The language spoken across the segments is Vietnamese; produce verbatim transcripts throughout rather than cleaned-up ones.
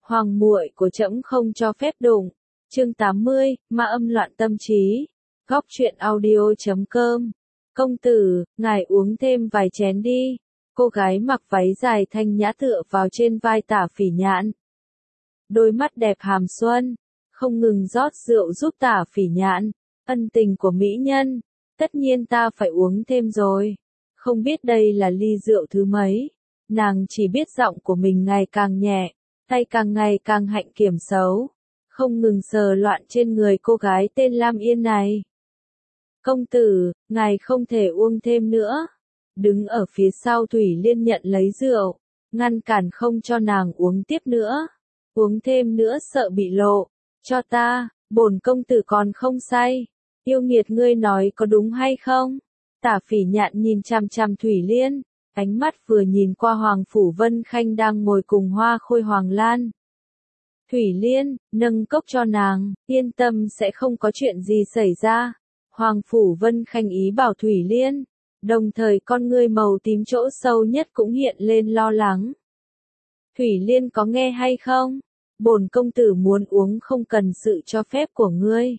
Hoàng muội của trẫm không cho phép đụng. Chương tám mươi, ma âm loạn tâm trí. Góc truyện audio chấm com. Công tử, ngài uống thêm vài chén đi. Cô gái mặc váy dài thanh nhã tựa vào trên vai Tả Phỉ Nhạn. Đôi mắt đẹp hàm xuân, không ngừng rót rượu giúp Tả Phỉ Nhạn. Ân tình của mỹ nhân, tất nhiên ta phải uống thêm rồi. Không biết đây là ly rượu thứ mấy. Nàng chỉ biết giọng của mình ngày càng nhẹ, tay càng ngày càng hạnh kiểm xấu, không ngừng sờ loạn trên người cô gái tên Lam Yên này. Công tử, ngài không thể uống thêm nữa. Đứng ở phía sau Thủy Liên nhận lấy rượu, ngăn cản không cho nàng uống tiếp nữa. Uống thêm nữa sợ bị lộ. Cho ta, bổn công tử còn không say. Yêu nghiệt ngươi nói có đúng hay không? Tả Phỉ Nhạn nhìn chằm chằm Thủy Liên, ánh mắt vừa nhìn qua Hoàng Phủ Vân Khanh đang ngồi cùng Hoa Khôi Hoàng Lan. Thủy Liên, nâng cốc cho nàng, yên tâm sẽ không có chuyện gì xảy ra. Hoàng Phủ Vân Khanh ý bảo Thủy Liên, đồng thời con ngươi màu tím chỗ sâu nhất cũng hiện lên lo lắng. Thủy Liên có nghe hay không? Bổn công tử muốn uống không cần sự cho phép của ngươi.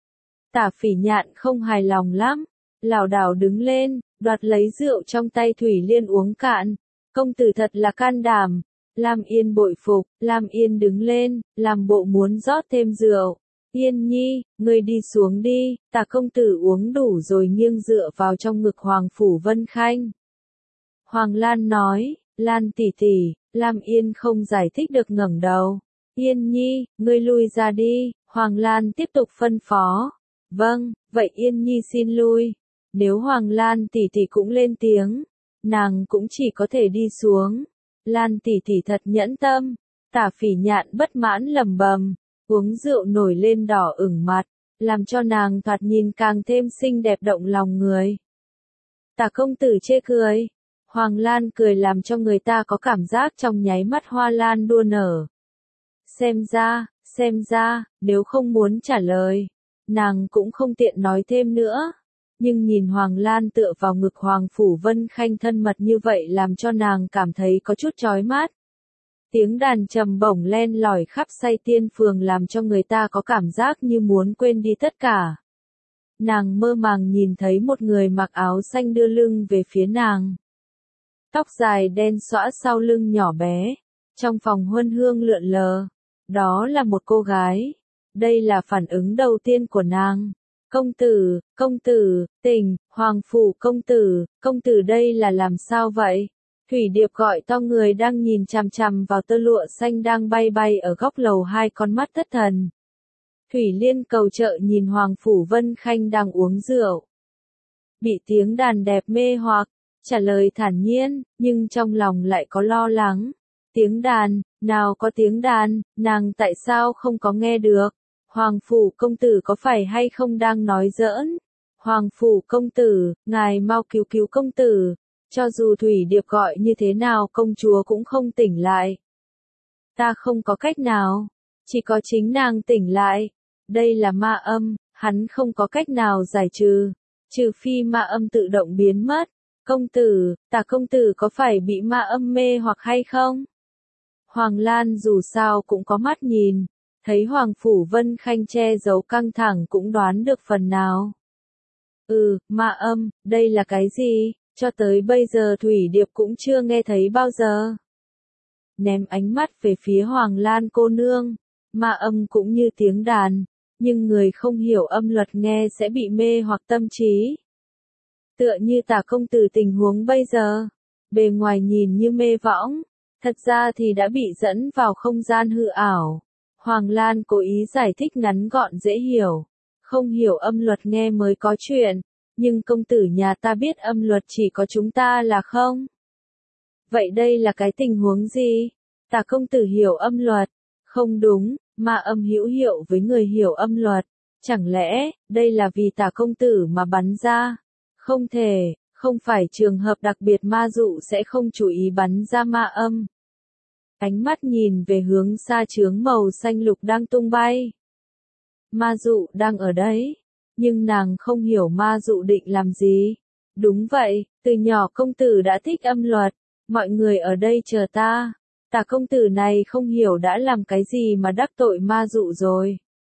Tả Phỉ Nhạn không hài lòng lắm, lảo đảo đứng lên, đoạt lấy rượu trong tay Thủy Liên uống cạn. Công tử thật là can đảm. Lam Yên bội phục, Lam Yên đứng lên, làm bộ muốn rót thêm rượu. Yên nhi, ngươi đi xuống đi, Tả công tử uống đủ rồi nghiêng dựa vào trong ngực Hoàng Phủ Vân Khanh. Hoàng Lan nói, Lan tỷ tỷ, Lam Yên không giải thích được ngẩng đầu. Yên nhi, ngươi lui ra đi, Hoàng Lan tiếp tục phân phó. Vâng, vậy Yên nhi xin lui. Nếu Hoàng Lan tỷ tỷ cũng lên tiếng, nàng cũng chỉ có thể đi xuống. Lan tỷ tỷ thật nhẫn tâm. Tả Phỉ Nhạn bất mãn lẩm bẩm, uống rượu nổi lên đỏ ửng mặt, làm cho nàng thoạt nhìn càng thêm xinh đẹp động lòng người. Tả công tử chê cười. Hoàng Lan cười làm cho người ta có cảm giác trong nháy mắt hoa lan đua nở. Xem ra, xem ra, nếu không muốn trả lời, nàng cũng không tiện nói thêm nữa. Nhưng nhìn Hoàng Lan tựa vào ngực Hoàng Phủ Vân Khanh thân mật như vậy làm cho nàng cảm thấy có chút chói mắt. Tiếng đàn trầm bổng len lỏi khắp say tiên phường làm cho người ta có cảm giác như muốn quên đi tất cả. Nàng mơ màng nhìn thấy một người mặc áo xanh đưa lưng về phía nàng. Tóc dài đen xõa sau lưng nhỏ bé, trong phòng huân hương lượn lờ. Đó là một cô gái. Đây là phản ứng đầu tiên của nàng. Công tử, công tử, tỉnh, Hoàng Phủ công tử, công tử đây là làm sao vậy? Thủy Điệp gọi to người đang nhìn chằm chằm vào tơ lụa xanh đang bay bay ở góc lầu hai con mắt thất thần. Thủy Liên cầu trợ nhìn Hoàng Phủ Vân Khanh đang uống rượu. Bị tiếng đàn đẹp mê hoặc, trả lời thản nhiên, nhưng trong lòng lại có lo lắng. Tiếng đàn, nào có tiếng đàn, nàng tại sao không có nghe được? Hoàng Phủ công tử có phải hay không đang nói giỡn? Hoàng Phủ công tử, ngài mau cứu cứu công tử. Cho dù Thủy Điệp gọi như thế nào công chúa cũng không tỉnh lại. Ta không có cách nào. Chỉ có chính nàng tỉnh lại. Đây là ma âm, hắn không có cách nào giải trừ. Trừ phi ma âm tự động biến mất. Công tử, Tả công tử có phải bị ma âm mê hoặc hay không? Hoàng Lan dù sao cũng có mắt nhìn. Thấy Hoàng Phủ Vân Khanh che giấu căng thẳng cũng đoán được phần nào. Ừ, ma âm, đây là cái gì? Cho tới bây giờ Thủy Điệp cũng chưa nghe thấy bao giờ. Ném ánh mắt về phía Hoàng Lan cô nương. Ma âm cũng như tiếng đàn, nhưng người không hiểu âm luật nghe sẽ bị mê hoặc tâm trí. Tựa như Tả công tử tình huống bây giờ. Bề ngoài nhìn như mê võng, thật ra thì đã bị dẫn vào không gian hư ảo. Hoàng Lan cố ý giải thích ngắn gọn dễ hiểu. Không hiểu âm luật nghe mới có chuyện. Nhưng công tử nhà ta biết âm luật chỉ có chúng ta là không? Vậy đây là cái tình huống gì? Tả công tử hiểu âm luật? Không đúng, ma âm hữu hiệu với người hiểu âm luật. Chẳng lẽ, đây là vì Tả công tử mà bắn ra? Không thể, không phải trường hợp đặc biệt ma dụ sẽ không chú ý bắn ra ma âm. Ánh mắt nhìn về hướng xa chướng màu xanh lục đang tung bay. Ma dụ đang ở đấy. Nhưng nàng không hiểu ma dụ định làm gì. Đúng vậy, từ nhỏ công tử đã thích âm luật. Mọi người ở đây chờ ta. Tả công tử này không hiểu đã làm cái gì mà đắc tội ma dụ rồi.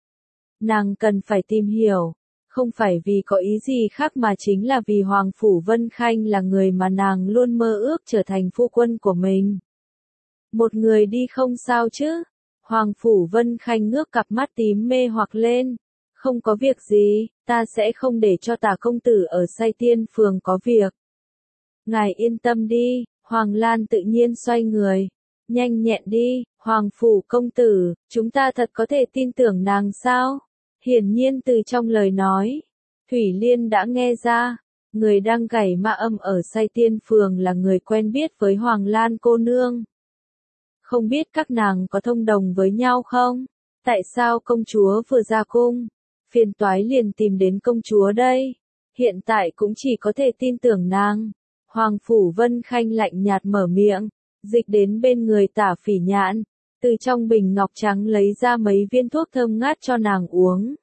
Nàng cần phải tìm hiểu, không phải vì có ý gì khác mà chính là vì Hoàng Phủ Vân Khanh là người mà nàng luôn mơ ước trở thành phu quân của mình. Một người đi không sao chứ? Hoàng Phủ Vân Khanh ngước cặp mắt tím mê hoặc lên. Không có việc gì, ta sẽ không để cho Tả công tử ở Say Tiên Phường có việc. Ngài yên tâm đi, Hoàng Lan tự nhiên xoay người. Nhanh nhẹn đi, Hoàng Phủ công tử, chúng ta thật có thể tin tưởng nàng sao? Hiển nhiên từ trong lời nói, Thủy Liên đã nghe ra, người đang gảy ma âm ở Say Tiên Phường là người quen biết với Hoàng Lan cô nương. Không biết các nàng có thông đồng với nhau không? Tại sao công chúa vừa ra cung? Phiền toái liền tìm đến công chúa đây. Hiện tại cũng chỉ có thể tin tưởng nàng. Hoàng Phủ Vân Khanh lạnh nhạt mở miệng, dịch đến bên người Tả Phỉ Nhạn, từ trong bình ngọc trắng lấy ra mấy viên thuốc thơm ngát cho nàng uống.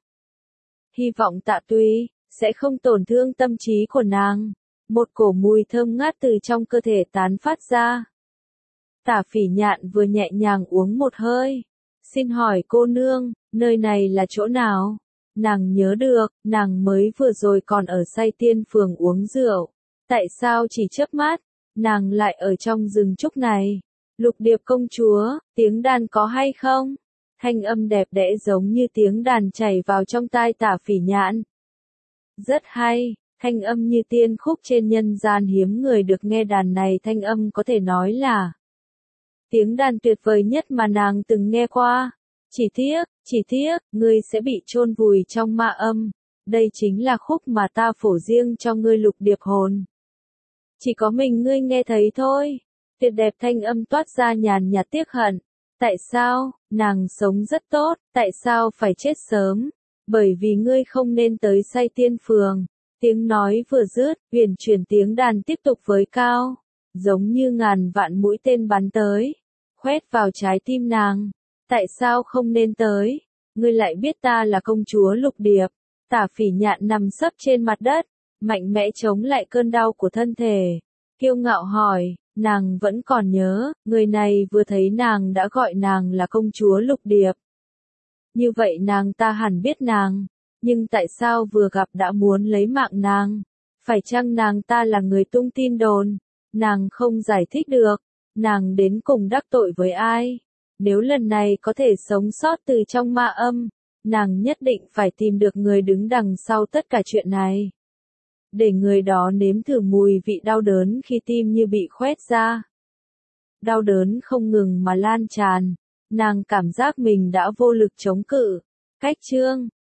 Hy vọng Tạ Tuy sẽ không tổn thương tâm trí của nàng. Một cổ mùi thơm ngát từ trong cơ thể tán phát ra. Tả Phỉ Nhạn vừa nhẹ nhàng uống một hơi. Xin hỏi cô nương, nơi này là chỗ nào? Nàng nhớ được, nàng mới vừa rồi còn ở Say Tiên Phường uống rượu. Tại sao chỉ chớp mắt, nàng lại ở trong rừng trúc này? Lục Điệp công chúa, tiếng đàn có hay không? Thanh âm đẹp đẽ giống như tiếng đàn chảy vào trong tai Tả Phỉ Nhạn. Rất hay, thanh âm như tiên khúc trên nhân gian hiếm người được nghe đàn này, thanh âm có thể nói là tiếng đàn tuyệt vời nhất mà nàng từng nghe qua. Chỉ tiếc, chỉ tiếc, ngươi sẽ bị chôn vùi trong ma âm. Đây chính là khúc mà ta phổ riêng cho ngươi Lục Điệp hồn. Chỉ có mình ngươi nghe thấy thôi. Tuyệt đẹp thanh âm toát ra nhàn nhạt tiếc hận. Tại sao, nàng sống rất tốt, tại sao phải chết sớm? Bởi vì ngươi không nên tới Say Tiên Phường. Tiếng nói vừa dứt, huyền chuyển tiếng đàn tiếp tục với cao, giống như ngàn vạn mũi tên bắn tới, khoét vào trái tim nàng. Tại sao không nên tới? Ngươi lại biết ta là công chúa Lục Điệp. Tả Phỉ Nhạn nằm sấp trên mặt đất, mạnh mẽ chống lại cơn đau của thân thể. Kiêu ngạo hỏi, nàng vẫn còn nhớ, người này vừa thấy nàng đã gọi nàng là công chúa Lục Điệp. Như vậy nàng ta hẳn biết nàng, nhưng tại sao vừa gặp đã muốn lấy mạng nàng? Phải chăng nàng ta là người tung tin đồn? Nàng không giải thích được, nàng đến cùng đắc tội với ai? Nếu lần này có thể sống sót từ trong ma âm, nàng nhất định phải tìm được người đứng đằng sau tất cả chuyện này. Để người đó nếm thử mùi vị đau đớn khi tim như bị khoét ra. Đau đớn không ngừng mà lan tràn, nàng cảm giác mình đã vô lực chống cự. Cách chương